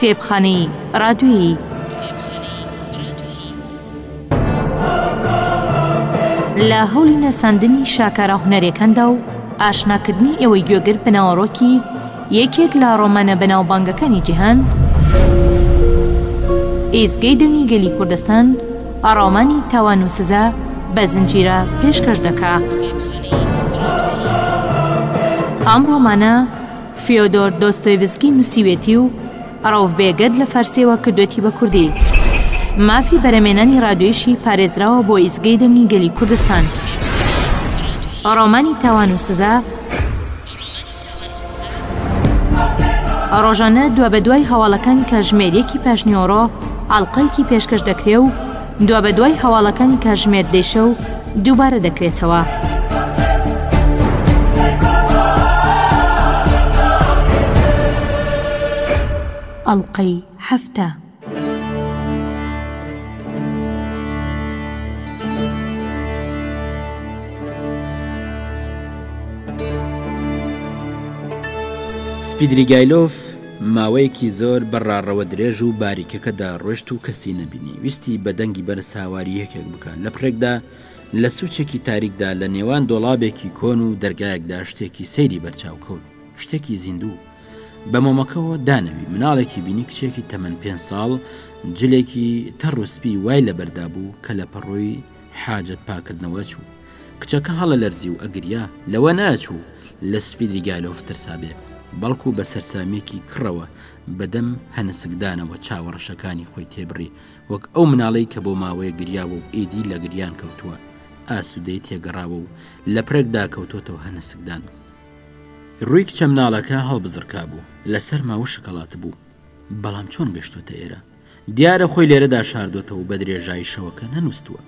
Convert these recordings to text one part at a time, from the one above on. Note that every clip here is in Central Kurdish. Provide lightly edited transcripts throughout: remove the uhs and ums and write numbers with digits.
کتێبخانەی ڕادیۆیی لە هەوڵی نەساندنی شاکارە هونەرەکاندا و ئاشناکردنی ئێوەی گوێگر بناوەڕۆکی یەکێک لە ڕۆمانە بەناوبانگەکانی جیهان، ئێزگەی دەنگی گەلی کوردستان ڕۆمانی تاوان و سزا بە زنجیرە پێشکەش دەکا. ئەم ڕۆمانە فیۆدۆر دۆستۆیڤسکی نووسیوێتی و ڕەوڤبێگەد لە فارسیەوە کردوێتی بە کوردی. مافی بەرەمێنانی ڕادیۆییشی پارێزراوە بۆ ئیزگەی دەنگی گەلی کوردستان. ڕۆمانی تاوان و سزا ڕۆژانە دوا بە دوای هەواڵەکانی کاتژمێرێکی پاشنیۆڕۆ ئاڵقەیەکی پێشکەش دەکرێ و دوا بە دوای هەواڵەکانی کاتژمێر دێشە و دووبارە دەکرێتەوە. ئەڵقەی هەفتە. سفیدریگایلۆف ماوەیەکی زۆر بەڕاڕەوە درێژ و باریکەکەدا ڕۆشت و کەسی نەبینی. ویستی بە دەنگی بەرز هاواری یەکێک بکات. لە پڕێکدا لە سوچێکی تاریکدا لە نێوان دۆڵابێکی کۆن و دەرگایەکدا شتێکی سەیری بەرچاو کەوت، شتێکی زیندوو. بە مۆمەکەەوە دانەوی مناڵێکی بینی کچێکی تەمەەن 5 ساڵ جلێکی تەڕوسپی وای لەبەردا بوو کە لە پەڕۆی حاجەت پاکردنەوە چوو. کچەکە هەڵە لەرزی و ئەگریا لەوە ناچوو لە سفیدریگایلۆف ترسابێ، بەڵکو بە سەرسامێکی کڕەوە بەدەم هەنسکدانەوە چاوەڕەشەکانی خۆی تێبڕی، وەک ئەو مناڵەی کە بۆ ماوەیە گریاوە و ئیدی لە گریان کەوتووە. ئاسوودەی تێگەڕاوە و لە پرێکدا کەوتۆتەوە هەنسکدان. ڕووی کچە مناڵەکە هەڵبزرکا بوو، لەسەر ماوە شکەڵات بوو. بەڵام چۆن گەشتۆتە ئێرە؟ دیارە خۆی لێرەدا شاردۆتەوە بە درێژایی شەوەکە نەنووسووە.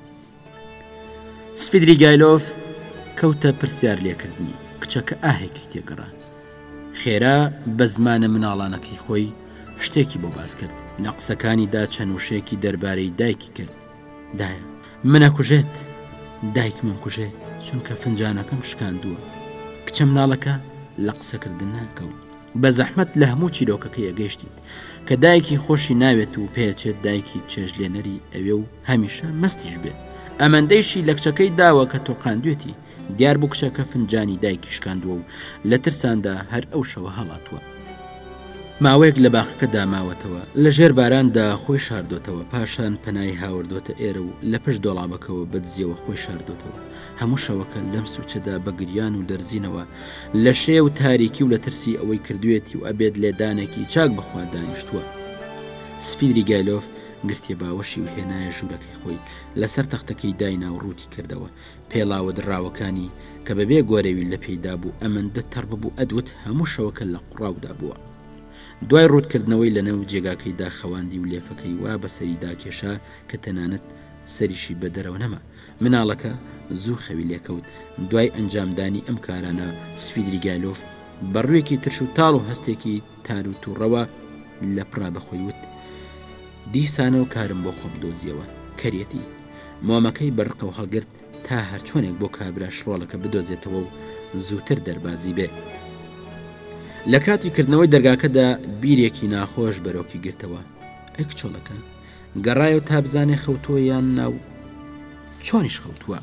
سفیدریگایلۆف کەوتە پرسیار لێکردنی. کچەکە ئاهێکی تێگەڕا. خێرا بە زمانە مناڵانەکەی خۆی شتێکی بۆ باس کرد. لە قسەکانیدا چەند وشەیەکی دەربارەی دایکی کرد. دایە منە کوژێت، دایکمم کوژێ چونکە فنجانەکەم شکاندووە. کچە مناڵەکە لە قسەکردن ناکەوت. بە زەحمەت لە هەموو چیرۆکەکەی ئەگەیشتیت کە دایکی خۆشی ناوێت و پێچێت دایکی چێژلێنەری ئەوێ و هەمیشە مەستیش بێ. ئەمەندەیشی لە کچەکەی داوە کە تۆقاندوێتی. دیار بوو کچەکە فنجانی دایکی شکاندووە و لە ترساندا هەر ئەو شەوە هەڵاتووە. ماوەیەک لە باخەکە داماوەتەوە، لە ژێر باراندا خۆی شاردۆتەوە، پاشان پەنای هاوردۆتە ئێرە و لە پشت دۆڵابەکەەوە بەدزیەوە خۆی شاردۆتەوە. هەموو شەوەکە لەم سوچەدا بە گریان و دەرزینەوە لە شێ و تاریکی و لە ترسی ئەوەی کردوێتی و ئەبێت لێدانێکی چاک بەخوا دانیشتووە. سفیدریگایلۆف گرتێ باوەشی و هێنایە ژوورەکەی خۆی لەسەر تەختەکەی داینا و ڕووتی کردەوە. پێڵاوە دراوەکانی کە بەبێ گۆرەوی لە پێیدا بوو ئەمەندە تەڕ ببوو ئەدوت هەموو شەوەکە لە قوڕاودا بووە. دوای ڕوودکردنەوەی لەنەو جێگاکەیدا خەواندی و لێفەکەی وا بەسەریدا کێشا کە تەنانەت سەریشی بە دەرەوە نەما. مناڵەکە زوو خەوی لێکەوت. دوای ئەنجامدانی ئەم کارانە سفیدریگایلۆف بەڕوویەکی ترش و تاڵ و هەستێکی تار و تووڕەوە لە پڕا بەخۆی وت: دیسانەوە کارم بۆ خۆم دۆزیەوە. کەرێتی مۆمەکەی بەرقە و هەڵگرت تا هەر چۆنێک بۆ کابرا شڕۆڵەکە بدۆزێتەوە و زووتر دەربازی بێ. لە کاتی کردنەوەی دەرگاکەدا بیرێکی ناخۆش بەرۆکی گرتەوە. ئەی کچۆڵەکە گەڕایە و تا بزانێ خەوتووە یان ناو. چۆنیش خەوتووە؟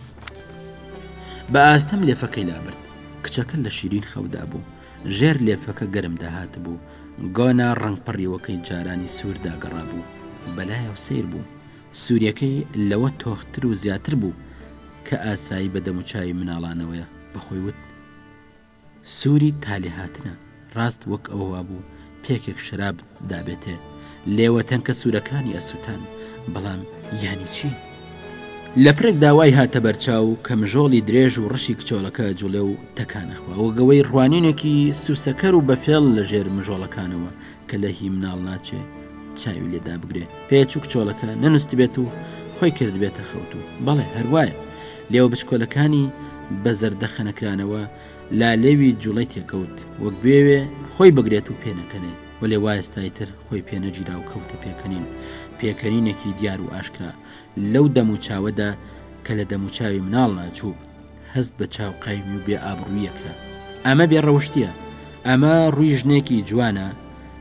بە ئاستەم لێفەکەی لابرد. کچەکە لە شیرین خەودا بوو. ژێر لێفەکە گەرم داهات بوو. گۆنا ڕەنگپەڕیوەکەی جارانی سووردا گەڕا بوو. بەلایەوە سیر بوو. سووریەکەی لەوە تۆختتر و زیاتر بوو کە ئاسایی بە دەموچاوی مناڵانەوەیە. بەخۆی وت: سووری تالی هاتنە. ڕاست وەک ئەوە بوو پێکێک شراب دابێتێ لێوە تەنکە سوورەکانی ئەسووتان. بەڵام یانی چی؟ لە پرێک داوای هاتە بەرچاو کە مژۆڵی درێژ و ڕەشی کچۆڵەکە جوڵێ و تەکانەخوا وەگەوەی ڕوانینێکی سوسەکەر و بەفێڵ لە ژێر مژۆڵەکانەوە کە لە هی مناڵ ناچێ چاوی لێدا بگرێ. پێچوو کچۆڵەکە نەنووست بێت و خۆی کرد بێتە خەوت و بەڵێ هەروایە لێوە بچکۆلەکانی بە زەردە خەنەکرانەوە لالێوی جوڵەی تێکەوت وەک بێوێ خۆی بگرێت و پێنەکەنێ. وەلێ وایستایتر خۆی پێنەگیرا و کەوتە پێکەنین. پێکەنینێکی دیار و ئاشکرا لەو دەموچاوەدا کە لە دەموچاوی مناڵ ناچوو هەست بە چاو قایمی و بێ ئابڕوویەکرا. ئەمە بێڕەوشتیە، ئەمە ڕووی ژنێکی جوانە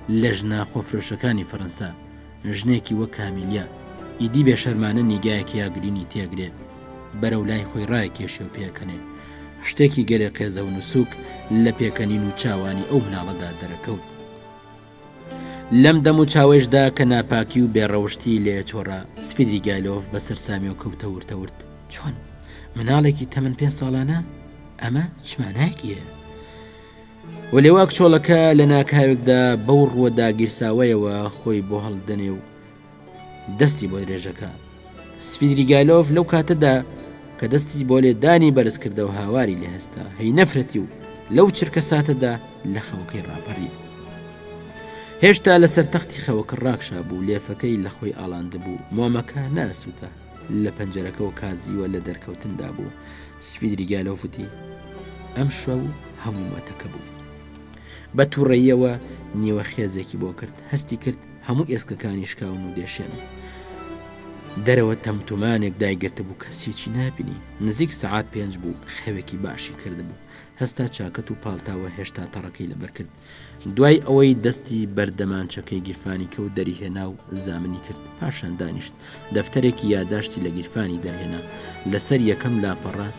لە ژنا خۆفرۆشەکانی فەڕەنسا ژنێکی وەک کامیلیا ئیدی بێشەرمانە نیگایەکی یاگرینی تێگرێت بەرەو لای خۆی ڕایکێشێ و پێکەنێ شتێکی گەرە قێزە و نووسوک لە پێکەنین و چاوانی ئەو مناڵەدا دەرەکەوت لەم دەم و چاوێشدا کە ناپاکی و بێڕەوشتی لێ چۆڕا سفیدری گایلۆف بەسەر سامی و کەوتە ورتەورت چۆن مناڵێکی تەمەن 5 ساڵانە ئەمە چمانایەکیە و لێوا کچۆڵەکە لە ناکاوێکدا بەو ڕووەدا گیرساوەیەوە خۆی بۆ هەڵدەنێ و دەستی بۆ درێژەکە سفیدری گایلۆف لەو کاتەدا کە دەستی بۆ لێدانی بەرز کردە و هاواری لێ هەستا هەی نەفرەتی و لەو چرکە ساتەدا لە خەوەکەی ڕاپەڕی هێشتا لەسەر تەختی خەوەکە ڕاکشا بوو لێفەکەی لە خۆی ئاڵاندە بوو مۆمەکە ناسووتە لە پەنجەرەکەەوە کازیوە لە دەرکەوتندا بوو سفیدری گایلۆف وتی ئەم شەو هەموو مەتەکە بوو بە تووڕێیەوە نیوە خێزێکی بۆ کرد هەستی کرد هەموو ئێسکەکانی شکاون و دێشێن دەرەوە تەمتومانێک دایگرتە بوو کەسیی نابینی نزیک سەعات 5 بوو خەوێکی باشی کرد بوو هەستا چاکەت و پاڵتاوە هێشتا تەڕەکەی لەبەر کرد دوای ئەوەی دەستی بەردەمانچەکەی گیرفانی کەوت دەریهێنا و زامنی کرد پاشان دانیشت دەفتەرێکی یاداشتی لە گیرفانی دەرهێنا لەسەر یەکەم لاپەڕە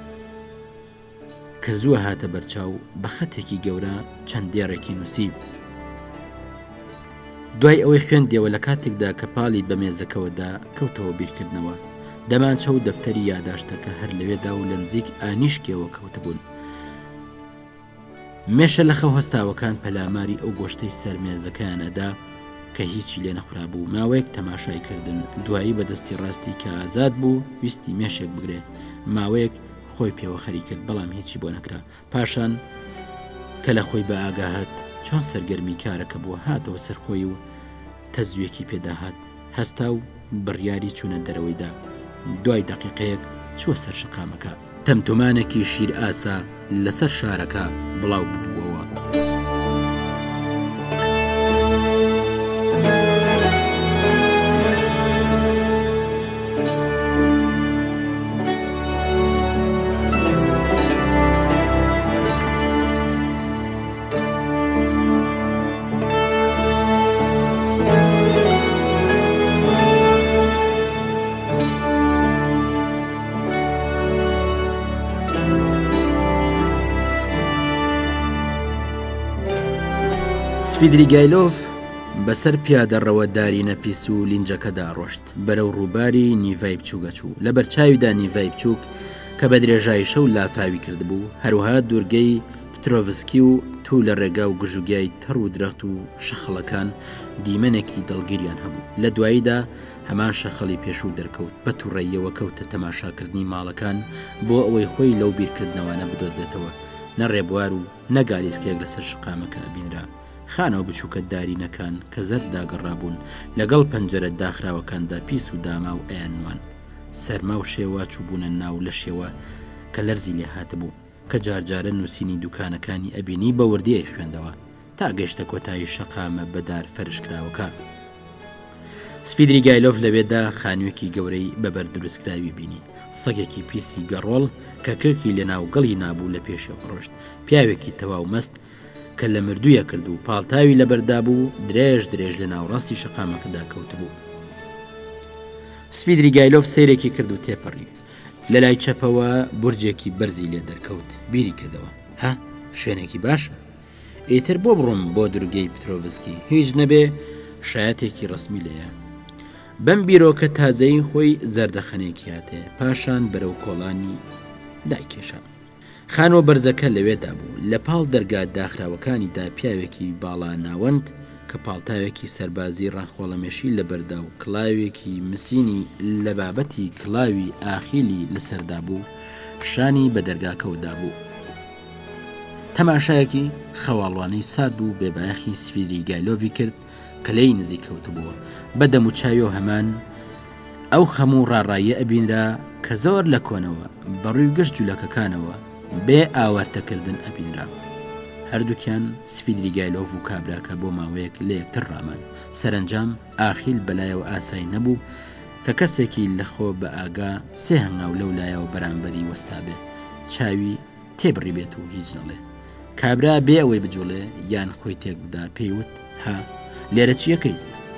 کە زووە هاتە بەرچاو بە خەتێکی گەورە چەند دێڕێکی نووسی دوای ئەوەی خوێندێەوە لە کاتێکدا کە پاڵی بە مێزەکەوەدا کەوتەوە بیرکردنەوە دەمانچە و دەفتەری یاداشتەکە هەر لەوێدا و لە نزیک ئانیشکێەوە کەوتبوون مێشە لە خەو هەستاوەکان پەلاماری ئەو گۆشتەی سەرمێزەکەیان ئەدا کە هیچی لێ نەخورا بوو ماوەیەک تەماشای کردن دوایی بەدەستی ڕاستی کە ئازاد بوو ویستی مێشێک بگرێ ماوەیەک خۆی پێوە خەری کرد بەڵام هیچی بۆ نەکرا پاشان کە لە خۆی بە ئاگاهات چۆن سەرگەرمی کارەکە بووە هاتەوە سەرخۆی و تەزویەکی پێداهات هەستا و بڕیاری چوونە دەرەوەیدا دوای دەقیقەیەک چوە سەر شقامەکە تەمتومانێکی شیر ئاسا لەسەر شارەکە بڵاو ببووەوە سفیدری گایلۆف بەسەر پیادەڕەوەداری نەپیس و لینجەکەدا ڕۆشت بەرەو ڕووباری نیڤای بچووگە چوو لە بەرچاویدا نیڤای بچووک کە بە درێژایی شەو لافاوی کردبوو هەروەها دوورگەی پترۆڤسکی و تو لە ڕێگا و گژوگای تەڕ و درەخت و شەخڵەکان دیمەنێکی دڵگیریان هەبوو لە دواییدا هەمان شەخەڵی پێشوو دەرکەوت بە تووڕێیەوە کەوتە تەماشاکردنی ماڵەکان بۆ ئەوەی خۆی لەو بیرکردنەوانە بدۆزێتەوە نە ڕێبوار و نەگالیسکێک لەسەر شقامەکە بینرا خانەوە بچووکە دارینەکان کە زەرد داگەڕابوون لەگەڵ پەنجەرە داخراوەکاندا پیس و داما و ئەیانوان سەرما و شێوە چوبوونە ناو لە شێوە کە لەرزی لێ هاتبوو کە جارجارە نووسینی دوکانەکانی ئەبینی بە وردیەی خوێندەوە تا گەشتە کۆتایی شەقامە بەدار فەرشکراوەکە سفیدری گایلۆف لەوێدا خانوویەکی گەورەی بەبەر دروستکراوی بینی سەگێکی پیسی گەڕۆڵ کە کرکی لە ناو گەڵی نابوو لە پێشەوە ڕۆشت پیاوێکی تەواو مەست کە لە مردوویە کرد و پاڵتاوی لەبەردا بوو درێژ درێژ لە ناوڕاستی شەقامەکەدا کەوت بوو سفیدری گایلۆف سەیرێکی کرد و تێپەڕی لە لای چەپەوە بورجێکی بەرزی لێ دەرکەوت بیری کردەوە ها شوێنێکی باشە ئیتر بۆ بڕۆم بۆ دوورگەی پترۆڤسکی هیچ نەبێ شایەتێکی ڕسمی لێیە بەم بیرۆکە تازەی خۆی زەردەخەنێکی هاتێ پاشان بەرەو کۆڵانی دایکێشە خانوە بەرزەکە لەوێدا بوو لە پاڵ دەرگا داخراوەکانیدا پیاوێکی باڵا ناوەند کە پاڵتاوێکی سەربازی ڕانخۆڵەمێشی لەبەردا و کڵاوێکی مسینی لە بابەتی کڵاوی ئاخیلی لەسەردا بوو شانی بە دەرگاکەوتدا بوو تەماشایەکی خەواڵوانەی سارد و بێبایەخی سفیدری گایلۆڤی کرد کە لێی نزیک کەوتبووە بەدەم و چاوی هەمان ئەو خەموو ڕاڕاییە ئەبینرا کە زۆر لە کۆنەوە بەڕووی گەشت جوولەکەکانەوە بێ ئاوارتەکردن ئەبینرا هەردووکیان سفیدری گایلۆڤ و کابراکە بۆ ماوەیەک لە یەکتر ڕامان سەرنجام ئاخیل بەلایەوە ئاسایی نەبوو کە کەسێکی لەخۆ بە ئاگا سێ هەنگاو لەو لایەوە بەرامبەری وەستابێ چاوی تێبڕی بێت و هیچ نەڵێ کابرا بێ ئەوەی بجوڵێ یان خۆی تێک بدا پێیوت ها لێرە چیەکەی؟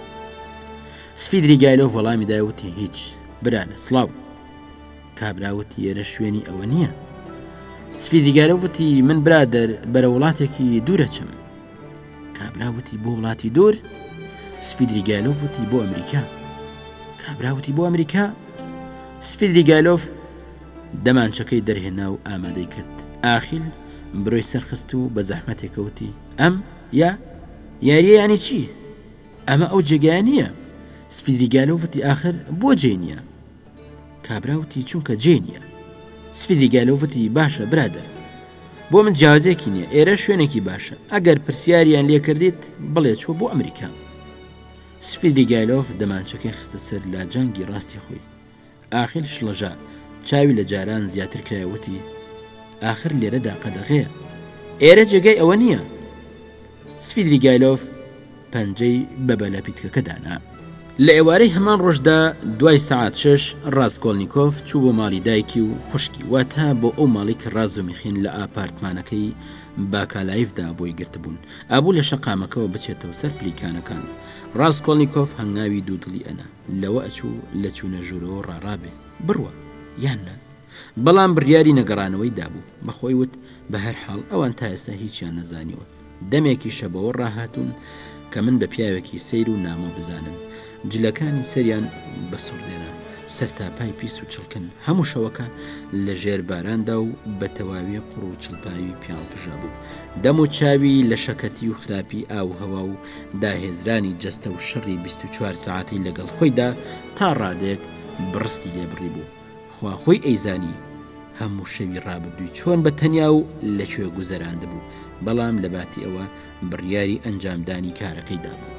سفیدری گایلۆف وەڵامی دایوتی هیچ برانە سڵاو. کابراوتی ئێرە شوێنی ئەوە نییە. سفیدری گایلۆفتی من برادەر بەرە وڵاتێکی دوورە چم. کابراوتی بۆ وڵاتی دوور؟ سفیدری گایلۆفتی بۆ ئەمریکا. کابراوتی بۆ ئەمریکا؟ سفیدری گایلۆف دەمانچەکەی دەرهێنا و ئامادەی کرد. ئاخیل بڕۆی سەرخست و بە زەحمەتێکەوتی ئەم یاریە ینی چی؟ ئەمە ئەو جێگایە نییە. سفیدری گایلۆفتی ئاخر بۆ جێ نییە؟ کابراوتی چونکە جێ نییە. سفیدری گایلۆفتی باشە برادەر، بۆ من جیازێکی نییە، ئێرە شوێنێکی باشە، ئەگەر پرسیاریان لێ کردیت بڵێ چۆ بۆ ئەمریکا. سفیدری گایلۆف دەمانچەکەی خستە سەر لاجانگی ڕاستی خۆی. ئاخیل شڵەژا چاوی لە جاران زیاتر کرایەوەتی ئاخر لێرەدا قەدەغەیە، ئێرە جێگای ئەوە نییە. سفیدری گایلۆف پەنجەی بەبەلە پیتکەکەدانا. لە ئێوارەی هەمان ڕۆژدا دوای سەعات 6 ڕاستکۆڵنیکۆف چوو بۆ ماڵی دایکی و خوشکی، واتە بۆ ئەو ماڵی کە ڕاز و میخین لە ئاپارتمانەکەی باکالایفدا بۆی گرتبوون، ئابوو لە شەقامەکەەوە بچێتەوە سەر پلیکانەکان. ڕاستکۆڵنیکۆف هەنگاوی دوودڵی ئەنا لەوە ئەچوو لە چوونە ژوورەوە ڕاڕابێ بڕوە یاننا، بەڵام بڕیاری نەگەڕانەوەی دابوو. بەخۆی وت بە هەر حاڵ ئەوان تا ئێستا هیچیان نەزانیوە. دەمێکی شەبەوە ڕاهاتون کە من بە پیاوێکی سەیر و نامۆ بزانم. جلەکانی سەریان بە سوڕدێنە، سەرتاپای پیس و چڵکن، هەموو شەوەکە لە ژێر باراندا و بە تەواوی قوڕ و چڵپاوی پیاڵ پژە بوو. دەم و چاوی لە شەکەتی و خراپی ئاو هەوا و داهێزرانی جەستە و شەڕی 24 ساعتی لەگەڵ خۆیدا تا ڕادێک بڕستی لێبڕی بوو. خواخۆی ئەیزانی هەموو شەوی ڕابردووی چۆن بە تەنیا و لەکوێ گوزەراندە بوو، بەڵام لە باتی ئەوە بڕیاری ئەنجامدانی کارەکەیدا بوو.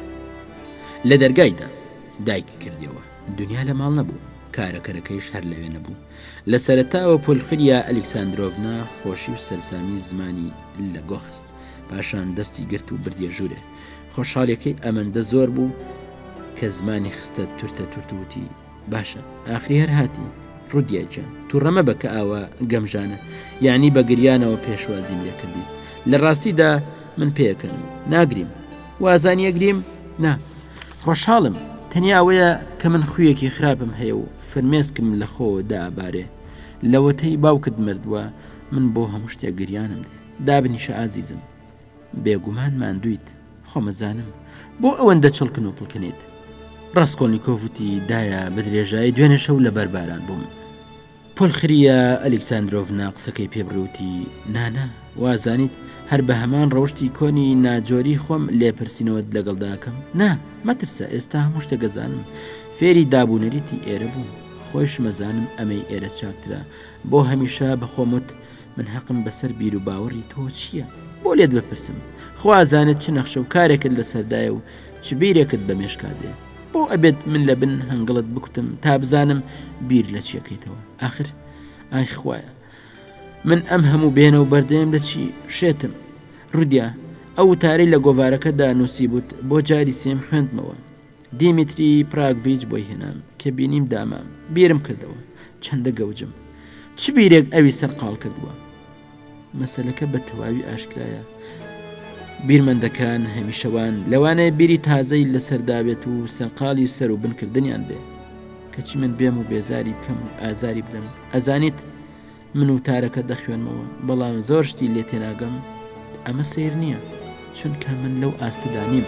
لە دەرگایدا دایکی کردیەوە، دنیا لە ماڵ نەبوو، کارەکەرەکەیش هەر لەوێ نەبوو. لە سەرەتاوە پۆلخریا ئەلێکساندرۆڤنا خۆشی و سەرسامی زمانی لە گۆخست، پاشان دەستی گرت و بردیە ژوورێ. خۆشحاڵیەکەی ئەمەندە زۆر بوو کە زمانی خستە تورتە تورتوتی باشە ئاخری هەر هاتی ڕودیاجان تووڕەمە بە کە ئاوا گەمژانە، یعنی بە گریانەوە پێشوازیم لێ کردی. لە ڕاستیدا من پێەکەنم ناگریم، وازانیە گریم نا، خۆشحاڵم تەنیا ئەوەیە کە من خویەکی خراپم هەیە و فرمێسکم لە خۆ دابارێ. لەوەتەی باوکت مردووە من بۆ هەموو شتێک گریانم دێ. دابنیشە ئازیزم، بێگومان ماندویت، خۆمەزانم بۆ ئەوەندە چڵکن و پڵکنیت. ڕاستکۆڵنیکۆڤوتی دایە بە درێژایی دوێنێ شەو لە بەرباران بووم. پۆلخریا ئەلێکساندرۆڤنا قسەکەی پێبڕوتی نانا، وازانیت هەر بە هەمان ڕەوشتی کۆنی ناجۆری خۆم لێپرسینەوەت لەگەڵداکەم. نا مەترسە، ئێستا هەموو شتە گەزانم، فێری دابوونەریتی ئێرە بووم، خۆش مەزانم ئەمەی ئێرە چاکترا. بۆ هەمیشە بەخۆمت من حەقم بەسەر بیر و باوەڕی تۆ چییە؟ بۆ لێت بپرسم، خوازانت چ نەخشە و کارێکت لەسەردایە و چ بیرێکت بە مێشکادێ؟ بۆ ئەبێت من لە بن هەنگڵت بکوتم تا بزانم بیر لە چیەکەیتەوە. آخر ئای خوایە من ئەم هەموو بێنە و بەردەم لە چی شێتم؟ ڕودیا ئەو وتارەی لە گۆڤارەکەدا نووسی بوت بۆ جاری سێم خوێندمەوە. دیمیتری پراگڤیچ بۆی هێنام کە بینیم دامام، بیرم کردەوە چەندە گەوجم. چ بیرێک ئەوی سەرقاڵ کردووە؟ مەسەلەکە بە تەواوی ئاشکرایە. بیرمەندەکان هەمیشەوان لەوانەیە بیری تازەی لەسەردابێت و سەرقاڵی سەر و بنکردنیان بێ، کەچی من بێم و بێزاری بکەم و ئازاری بدەم. ئەزانیت من وتارەکە دەخوێنمەوە، بەڵام زۆر شتی لێ تێناگەم. ئەمە سیر نییە، چونکە من لەو ئاستەدا نیم.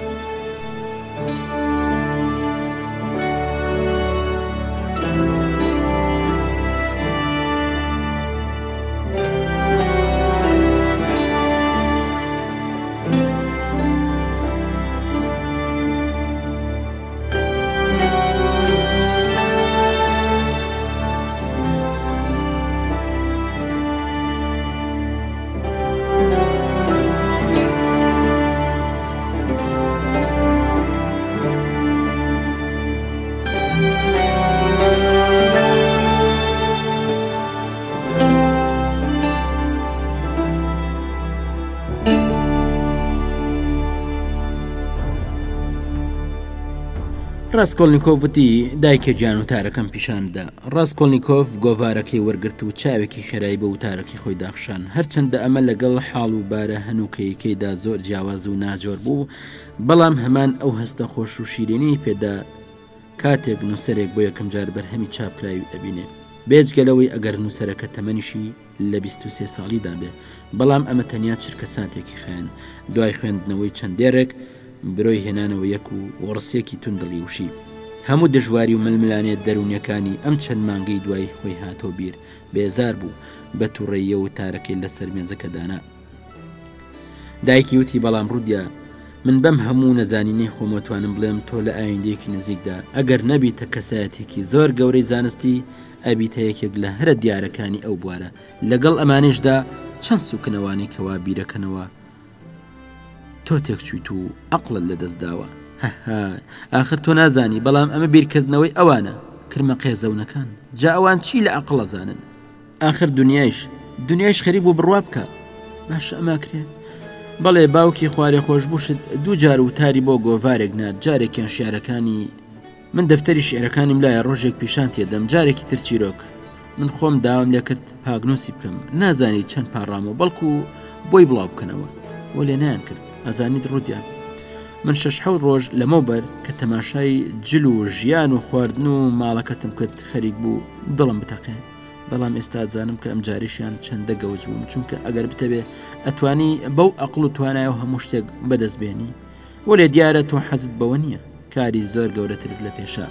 ڕاستکۆلنیکۆڤ وتی دایکە گیان وتارەکەم پیشاندا. ڕاستکۆلنیکۆڤ گۆڤارەکەی وەرگرت و چاوێکی خێرایی بە وتارەکەی خۆی داخشان. هەرچەندە ئەمە لەگەڵ حاڵ و بارە هەنووکەیەکەیدا زۆر جیاواز و ناجۆر بوو، بەڵام هەمان ئەو هەستە خۆش و شیرینی پێدا کاتێک نووسەرێک بۆ یەکەم جار بەرهەمی چاپکراوی ئەبینێ، بێجگەلەوەی ئەگەر نووسەرەکە تەمەنیشی لە 23 ساڵیدا بێ. بەڵام ئەمە تەنیا چرکە ساتێکی خەیان. دوای خوێندنەوەی چەندێرێک برۆی هێنانەوە یەک و وەڕسێکی توندڵی وشی. هەموو دژواری و ململانێت دەرونیەکانی ئەم چەند مانگەی دوای خۆی هاتۆ بیر. بێزار بوو بە تووڕێیە و تارەکەی لەسەر مێزەکەدانا. دایکی وتی بەڵام ڕودیا، من بەم هەموو نەزانینەی خۆمەتوانم بڵێم تۆ لە ئایندەیەکی نزیکدا ئەگەر نەبیتە کەسایەتێکی زۆر گەورەی زانستی، ئەبیتە یەکێک لە هەرە دیارەکانی ئەو بوارە. لەگەڵ ئەمانشدا چەند سوکنەوانی کەوا بیرەکەنەوە تۆ تێکچویت و عەقڵت لەدەستداوە. ئاخر تۆ نازانی، بەڵام ئەمە بیرکردنەوەی ئەوانە کرمە قێزەونەکان. جا ئەوان چی لە عەقڵ ئەزانن؟ ئاخر دنیایش خەریب و بڕوا بکە. باشە ئەما کرێ. بەڵێ باوکی خوارێ خۆش بووشت دوو جار وتاری بۆ گۆڤارێک نار. جارێکیان شیعرەکانی من دەفتەری شیعرەکانی لایە ڕۆژێک پیشان تێدەم، جارێکی تر چیرۆک. من خۆم داوام لێ کرد پاگنووسی بکەم، نازانی چەند پاڕامەوە بەڵکو بۆی بڵاو بکەنەوە، وە لێ نیان کرد. ئەزانیت ڕودیان، من 6 ڕۆژ لەمەوبەر کە تەماشای جل و ژیان و خواردن و ماڵەکەتم کرد خەریک بوو دڵم بتەقێ. بەڵام ئێستا زانم کە ئەم جاریشیان چەندە گەوج بووم، چونکە ئەگەر بتەبێ ئەتوانی بەو عەقڵ و توانایە و هەموو شتێک بەدەست بێنی، وەلێ دیارە تۆ حەزت بەوە نییە، کاری زۆر گەورەترت لە پێشا.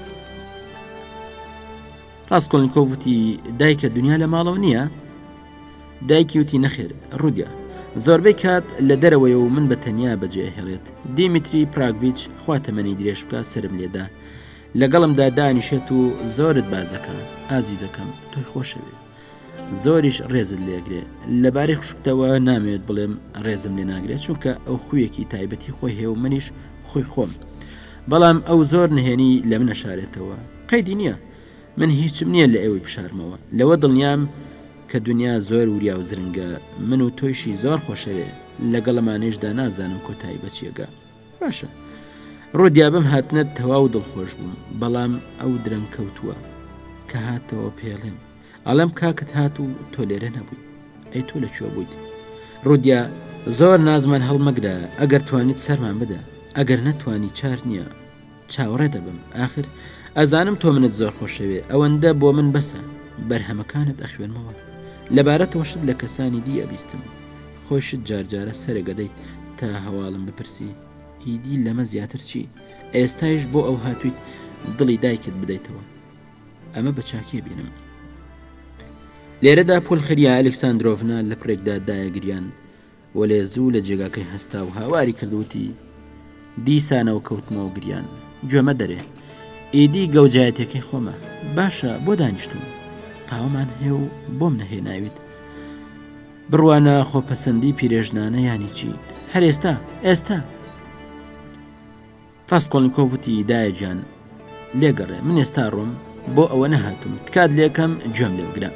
ڕاستکۆلنیکۆڤ وتی دایکە دنیا لە ماڵەوە نییە؟ دایکی وتی نەخێر ڕودیا، زۆربەی کات لە دەرەوەی و من بە تەنیا بەجێ هێڵێت. دیمیتری پراگڤیچ خوا تەمەنی درێژ بکە سرم لێدا، لەگەڵمدا دانیشێت و زۆرت بازەکە. ئازیزەکەم تۆی خۆشەوێ، زۆریش ڕێزت لێگرێ. لەبارەی خوشکتەوە نامەوێت بڵێم ڕێزم لێ ناگرێت، چونکە ئەو خویەکی تایبەتی خۆی هەیە و منیش خۆی خۆم. بەڵام ئەو زۆر نهێنی لە منە شارێتەوە. قەیدی نییە، من هیچم نییە لە ئێوەی بشارمەوە. لەوە دڵنیام کە دنیا زۆر وریا و زرنگە، من و تۆیشی زۆر خۆشەوێ. لەگەڵەمانێشدا نازانم کۆتایی بەچیەگە. باشە ڕۆدیا بم هاتنت تەواو دڵخۆش بووم، بەڵام ئەو درەنگ کەوتووە کە هاتەوە پێڵێم ئەڵەم کاکت هات و تۆ لێرە نەبووی. ئەی تۆ لەکوێ بوویت؟ ڕودیا زۆر نازمان هەڵمەگرە، ئەگەر توانیت سەرمان بدە، ئەگەر نەتوانی چار نییە، چاوەڕێ دەبم. ئاخر ئەزانم تۆ منت زۆر خۆشەوێ، ئەوەندە بۆ من بەسە. بەرهەمەکانت ئەخوێنمەوە، لەبارەتەوەشت لە کەسانی دی ئەبیستم. خۆشت جارجارە سەرەگەدەیت تا هەواڵم بپرسی ئیدی لەمە زیاتر چی؟ ئێستایش بۆ ئەو هاتوویت دڵی دایکت بدەیتەوە. ئەمە بە چاکیە بینم. لێرەدا پۆلخەریا ئەلێکساندرۆڤنا لە پرێکدا دایەگریان و لێ زوو لە جێگاکەی هەستا و هاواری کردوتی دیسانەوە کەوتمەوە گریان. گوێمە دەرێ، ئیدی گەوجایەتەکەی خۆمە. باشە بۆ دانیشتوم، قاوەمان هەیە و بۆم نەهێناویت. بڕوانە خۆپەسەندی پیرێژنانە یانی چی؟ هەر ئێستا ڕاستکۆلنیکۆڤ وتی دایەجان لێگەڕێ، من ئێستا ڕۆم، بۆ ئەوە نەهاتوم، تکات لێکەم گوێم لێ بگرە.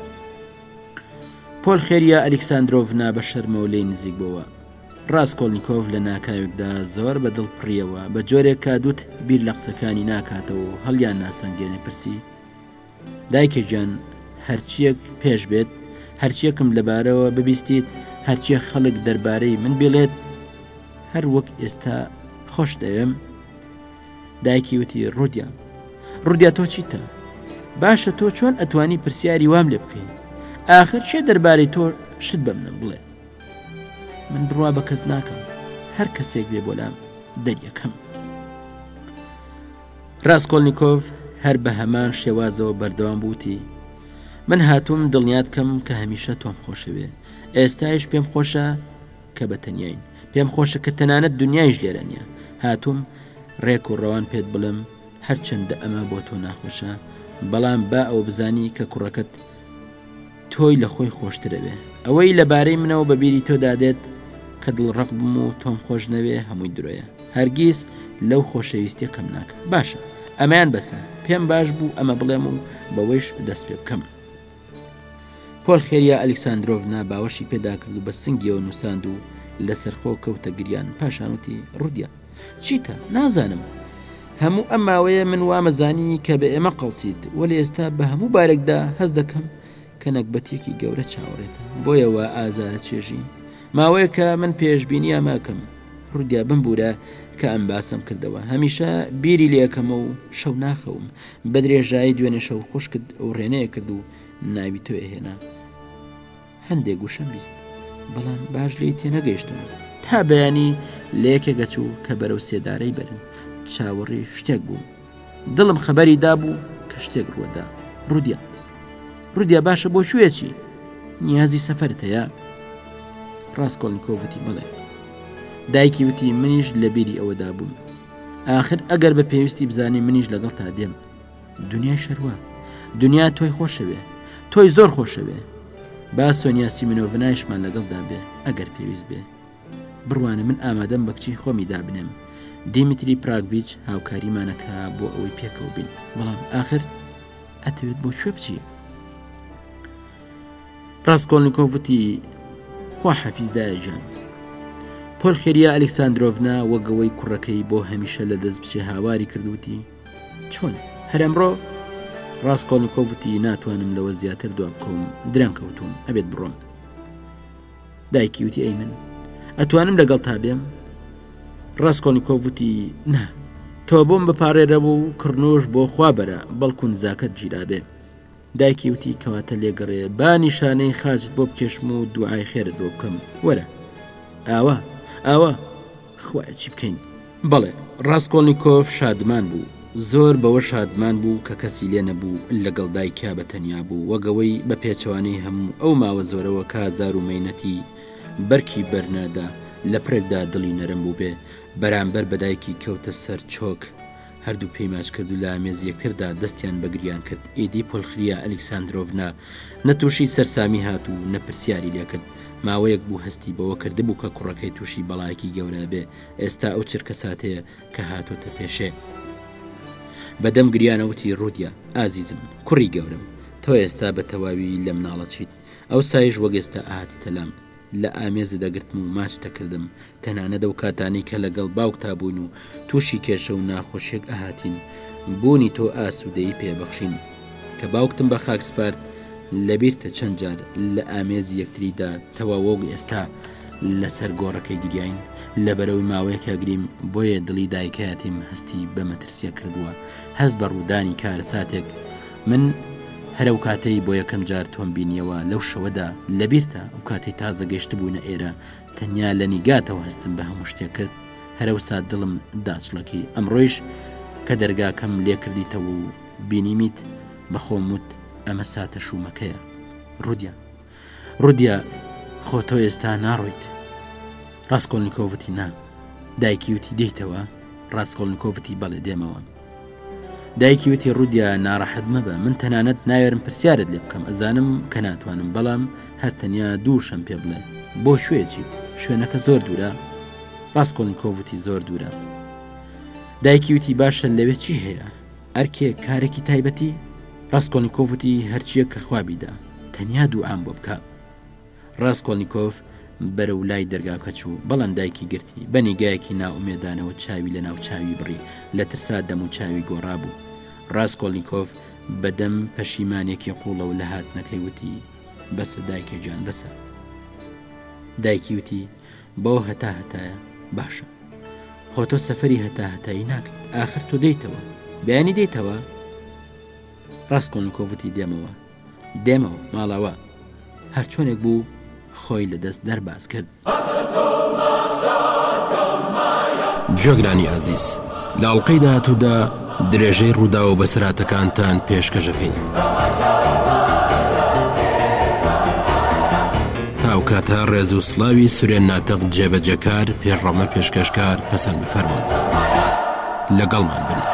پۆلخێریا ئەلێکساندرۆڤنا بە شەرمەوە لێی نزیک بووە. ڕاستکۆلنیکۆڤ لە ناکاوێکدا زۆر بەدڵ پڕیەوە، بە جۆرێک کادوت بیر لە قسەکانی ناکاتەوە و هەڵیان ناسەنگێنێ پرسی دایکە گیان هەرچیەک پێش بێت، هەرچیەکم لەبارەوە ببیستیت، هەرچیە خەڵک دەربارەی من بێڵێت هەر وەک ئێستا خۆش دەوێم. دایکی وتی ڕودیا تۆ چیتە؟ باشە تۆ چۆن ئەتوانی پرسیاری وام لێ بکەین؟ ئاخر چێ دەربارەی تۆ شت بە منم بڵێ؟ من بڕوا بە کەس ناکەم، هەر کەسێک بێ بۆلام دەریەکەم. ڕاستکۆلنیکۆڤ هەر بە هەمان شێوازەوە بەردەوام بووتی من هاتووم دڵنیات کەم کە هەمیشە تۆم خۆشەوێ. ئێستایش پێم خۆشە کە بەتەنیاین، پێم خۆشە کە تەنانەت دنیایش لێرە نییە. هاتووم ڕێک و ڕەوان پێت بڵم هەرچەندە ئەمە بۆ تۆ ناخۆشە، بەڵام با ئەو بزانی کە کوڕەکەت تۆی لە خۆی خۆشترەوێ. ئەوەی لەبارەی منەوە بەبیری تۆ دادێت کە دڵڕق بم و تۆم خۆش نەوێ هەمووی درۆیە، هەرگیز لەو خۆشەویستی کەم ناکە. باشە ئەمەیان بەسە، پێم باش بوو ئەمە بڵێم و بەوەیش دەست پێ بکەم. پۆلخێریا ئەلێکساندرۆڤنا باوەشی پێدا کرد و بە سنگیەوە نووساند و لەسەرخۆ کەوتە گریان. پاشانوتی ڕودیا چیتە؟ نازانم، هەموو ئەم ماوەیە من وامەزانی کە بە ئێمە قەڵسیت وەلی ئێستا بە هەموو بارێکدا هەز دەکەم کە نەکبەتێکی گەورە چاوەڕێتە بۆیەوە ئازارە چێژی ماوەیە کە من پێشبینی ئەماکەم ڕودیا بمبورە کە ئەم باسم کردەوە هەمیشە بیری لێکەمە و شەو ناخەوم بە درێژایی دوێنێ شەو خوشکت ئەو ڕێنەیە کرد و ناوی تۆ هێنا هەندێک گوشەم بیست بەڵام باش لێی تێنەگەیشتم تا بەیانی لەیەکێ گەچوو کە بەرەو سێدارەی بەرن چاوەڕێ شتێک بوو دڵم خەبەری دابوو کە شتێک ڕووەدا ڕودیا باشە بۆ شوێکی نیازی سەفەرت هەیە ڕاستکۆڵنیکۆڤ وتی بڵێ دایکی وتی منیش لە بیری ئەوەدا بووم ئاخر ئەگەر بە پێویستی بزانێ منیش لەگەڵ تا دێم دنیای شەروە دنیا تۆی خۆشەوێ تۆی زۆر خۆشەوێ با سۆنیا سیمنۆڤنایشمان لەگەڵدا بێ ئەگەر پێویست بێ بڕوانە من ئامادەم بە کچی خۆمی دابنێم دیمیتری پراگڤیچ هاوکاریمانەکە بۆ ئەوەی پێکەوە بین بەڵام ئاخر ئەتەوێت بۆ کوێ بچی ڕاستکۆڵنیکۆڤ وتی خوا حەفیزدایە ژیان پۆلخێریا ئەلێکساندرۆڤنا وەگەوەی کوڕەکەی بۆ هەمیشە لە دەست بچێ هاواری کردوتی چۆن هەرەمڕۆ ڕاستکۆڵنیکۆڤ وتی ناتوانم لەوە زیاتر دوا بکەوم درەنگ کەوتوم ئەبێت بڕۆم دایکی وتی ئەی من ئەتوانم لەگەڵ تا بێم ڕاستکۆڵنیکۆڤ وتی نا تۆ بۆم بپارێرەوە و کڕنۆش بۆ خوا بەرە بەڵکو نزاکەت گیرابێ دایکی وتی کەواتە لێگەڕێ با نیشانەی خاجت بۆ بکێشم و دوعای خێرت بۆ بکەم وەرە ئاوا خوایە چی بکەین بەڵێ ڕاستکۆڵنیکۆڤ شادمان بوو زۆر بەوە شادمان بوو کە کەسی لێ نەبوو لەگەڵ دایکیا بەتەنیا بوو وەگەوەی بە پێچەوانەی هەموو ئەو ماوە زۆرەوە کازار و مەینەتی بەرکی بەرنادا لە پرێکدا دڵی نەرم بوو بێ بەرامبەر بەدایکی کەوتە سەر چۆک هەردوو پەیماچ کرد و لە ئامێز یەکتردا دەستیان بەگریان کرد ئیدی پۆلخریا ئەلێکساندرۆڤنا نەتووشی سەرسامی هات و نەپرسیاری لێ کرد ماوەیەک بوو هەستی بەوە کردبوو کە کوڕەکەی تووشی بەڵایەکی گەورە بێ ئێستا ئەو چرکە ساتەیە کە هاتۆتە پێشێ بەدەم گریانەوتی ڕودیا ئازیزم کوڕی گەورم تۆ ئێستا بە تەواوی لە مناڵە چیت ئەو سایش وەک ئێستا ئاهاتی تەلام لە ئامێزە دەگرتم و ماچ دەکردم تەنانەت ئەو کاتانی کە لەگەڵ باوکتا بوون و تووشی کێشە و ناخۆشیێک ئاهاتین بوونی تۆ ئاسوودەیی پێبەخشین کە باوکتم بە خاک سپارد لەبیرتە چەند جار لە ئامێزی یەکتریدا تەواوەگ ئێستا لەسەر گۆڕەکەی گریین لەبەرەوەی ماوەیەکە گریم بۆیە دڵی دایکایەتیم هەستی بە مەترسیە کردووە هەست بە ڕوودانی کارە ساتێک من هەرەو کاتەی بۆ یەکەم جار تۆم بینیەوە لەو شەوەدا لەبیرتە ئەو کاتەی تازە گەشت بوونە ئێرە تەنیا لە نیگاتەوە هەستم بە هەموو شتێک کرد هەرەوسا دڵم داچڵەکی ئەمڕۆیش کە دەرگاکەم لێ کردیتەوە و بینیمیت بەخۆموت ئەمە ساتە شومەکەیە ڕودیا خۆ تۆ ئێستا ناڕۆیت ڕاستکۆڵنیکۆڤ وتی نا دایکی وتی دێیتەوە ڕاستکۆڵنیکۆڤ وتی بەڵێ دێمەوە دایکی وتی ڕودیا ناڕەحەت مەبە من تەنانەت ناوێرم پرسیارت لێ بکەم ئەزانم کە ناتوانم بەڵام هەر تەنیا دووشم پێ بڵێ بۆ شوێچیت شوێنەکە زۆر دوورە ڕاستکۆڵنیکۆڤ وتی زۆر دوورە دایکی وتی باشە لەوێ چی هەیە ئەرکێ کارێکی تایبەتی ڕاستکۆڵنیکۆڤ وتی هەرچیە کە خوا بیدا تەنیا دووعام بۆ بکە ڕاستکۆڵنیکۆڤ بەرەو لای دەرگاکە چوو بەڵام دایکی گرتی بە نیگایەکی ناومێدانەوە چاوی لە ناو چاوی بڕی لە ترسا دەم و چاوی گۆڕا بوو ڕاستکۆڵنیکۆڤ بەدەم پەشیمانێکی قوڵە و لە هاتنەکەی وتی بەسە دایکە جان بەسە دایکی وتی بۆ هەتایە باشە خۆ تۆ سەفەری هەتایی ناکەیت ئاخر تۆ دەیتەوە بەیانی دەیتەوە ڕاستکۆڵنیکۆڤ وتی دێمەوە ماڵاوە هەر چۆنێک بوو خۆی لە دەست دەرباز کرد جۆگرانی ئازیز لە ئەڵقەی داهاتوودا درێژەی ڕوودا و بەسراتەکانتان پێشکەشەکەین تاوکاتە ڕێز و سڵاوی سورێن ناتەق جێبەجەکار پێشڕەمە پێشکەشکار پەسەند بفەرمون لەگەڵمان بن